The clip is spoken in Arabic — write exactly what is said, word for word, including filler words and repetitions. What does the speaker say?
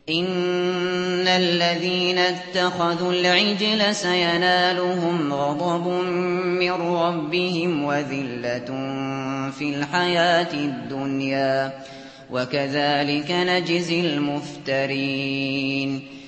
إِنَّ الَّذِينَ اتَّخَذُوا الْعِجْلَ سَيَنَالُهُمْ غَضَبٌ مِّن رَّبِّهِمْ وَذِلَّةٌ فِي الْحَيَاةِ الدُّنْيَا ۚ وَكَذَٰلِكَ نَجْزِي الْمُفْتَرِينَ